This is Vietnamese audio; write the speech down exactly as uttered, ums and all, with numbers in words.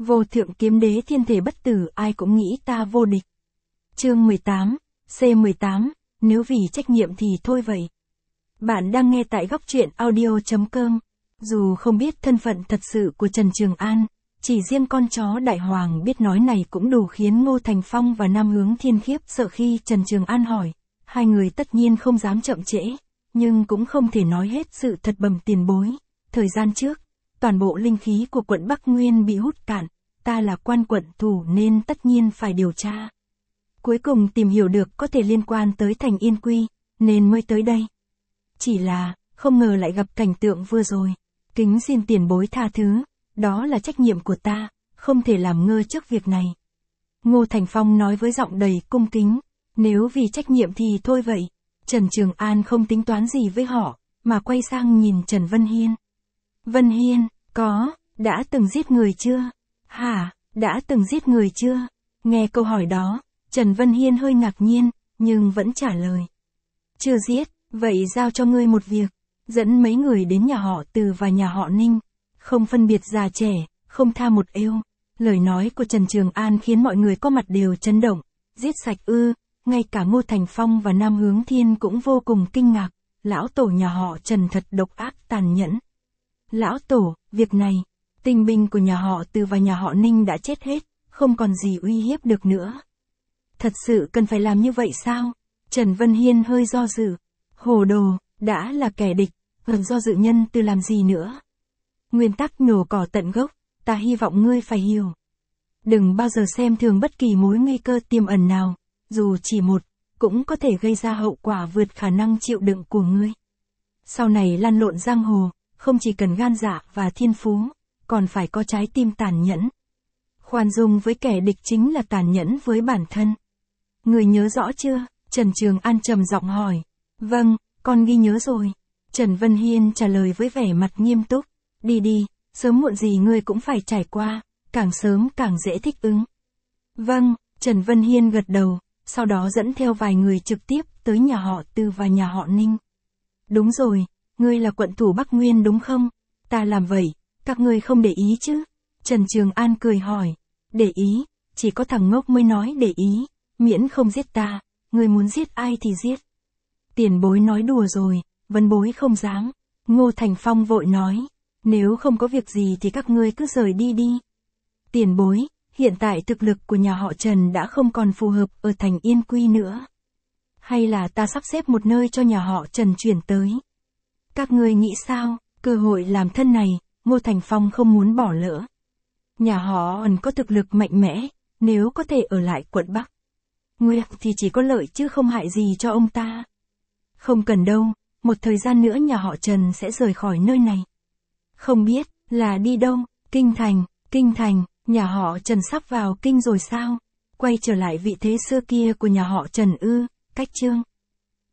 Vô thượng kiếm đế thiên thể bất tử, ai cũng nghĩ ta vô địch. Chương mười tám, C mười tám, nếu vì trách nhiệm thì thôi vậy. Bạn đang nghe tại góc truyện audio chấm com. Dù không biết thân phận thật sự của Trần Trường An, chỉ riêng con chó đại hoàng biết nói này cũng đủ khiến Ngô Thành Phong và Nam Hướng Thiên khiếp sợ. Khi Trần Trường An hỏi, hai người tất nhiên không dám chậm trễ, nhưng cũng không thể nói hết sự thật. Bẩm tiền bối, thời gian trước, toàn bộ linh khí của quận Bắc Nguyên bị hút cạn, ta là quan quận thủ nên tất nhiên phải điều tra. Cuối cùng tìm hiểu được có thể liên quan tới thành Yên Quy, nên mới tới đây. Chỉ là, không ngờ lại gặp cảnh tượng vừa rồi. Kính xin tiền bối tha thứ, đó là trách nhiệm của ta, không thể làm ngơ trước việc này. Ngô Thành Phong nói với giọng đầy cung kính, nếu vì trách nhiệm thì thôi vậy. Trần Trường An không tính toán gì với họ, mà quay sang nhìn Trần Vân Hiên. Vân Hiên, có, đã từng giết người chưa? Hả, đã từng giết người chưa? Nghe câu hỏi đó, Trần Vân Hiên hơi ngạc nhiên, nhưng vẫn trả lời. Chưa giết, vậy giao cho ngươi một việc, dẫn mấy người đến nhà họ Từ và nhà họ Ninh, không phân biệt già trẻ, không tha một êu. Lời nói của Trần Trường An khiến mọi người có mặt đều chấn động. Giết sạch ư? Ngay cả Ngô Thành Phong và Nam Hướng Thiên cũng vô cùng kinh ngạc. Lão tổ nhà họ Trần thật độc ác tàn nhẫn. Lão tổ, việc này, tinh binh của nhà họ Từ và nhà họ Ninh đã chết hết, không còn gì uy hiếp được nữa. Thật sự cần phải làm như vậy sao? Trần Vân Hiên hơi do dự. Hồ đồ, đã là kẻ địch, gần do dự nhân từ làm gì nữa? Nguyên tắc nhổ cỏ tận gốc, ta hy vọng ngươi phải hiểu. Đừng bao giờ xem thường bất kỳ mối nguy cơ tiềm ẩn nào, dù chỉ một, cũng có thể gây ra hậu quả vượt khả năng chịu đựng của ngươi. Sau này lăn lộn giang hồ, không chỉ cần gan dạ và thiên phú, còn phải có trái tim tàn nhẫn. Khoan dung với kẻ địch chính là tàn nhẫn với bản thân. Người nhớ rõ chưa? Trần Trường An trầm giọng hỏi. Vâng, con ghi nhớ rồi. Trần Vân Hiên trả lời với vẻ mặt nghiêm túc. Đi đi, sớm muộn gì ngươi cũng phải trải qua, càng sớm càng dễ thích ứng. Vâng, Trần Vân Hiên gật đầu, sau đó dẫn theo vài người trực tiếp tới nhà họ Từ và nhà họ Ninh. Đúng rồi, ngươi là quận thủ Bắc Nguyên đúng không? Ta làm vậy, các ngươi không để ý chứ? Trần Trường An cười hỏi. Để ý, chỉ có thằng ngốc mới nói để ý, miễn không giết ta, ngươi muốn giết ai thì giết. Tiền bối nói đùa rồi, vân bối không dám. Ngô Thành Phong vội nói, nếu không có việc gì thì các ngươi cứ rời đi đi. Tiền bối, hiện tại thực lực của nhà họ Trần đã không còn phù hợp ở thành Yên Quy nữa. Hay là ta sắp xếp một nơi cho nhà họ Trần chuyển tới? Các ngươi nghĩ sao? Cơ hội làm thân này, Ngô Thành Phong không muốn bỏ lỡ. Nhà họ ẩn có thực lực mạnh mẽ, nếu có thể ở lại quận Bắc Nguyên thì chỉ có lợi chứ không hại gì cho ông ta. Không cần đâu, một thời gian nữa nhà họ Trần sẽ rời khỏi nơi này. Không biết, là đi đâu? Kinh thành, Kinh thành, nhà họ Trần sắp vào kinh rồi sao? Quay trở lại vị thế xưa kia của nhà họ Trần ư? Cách chương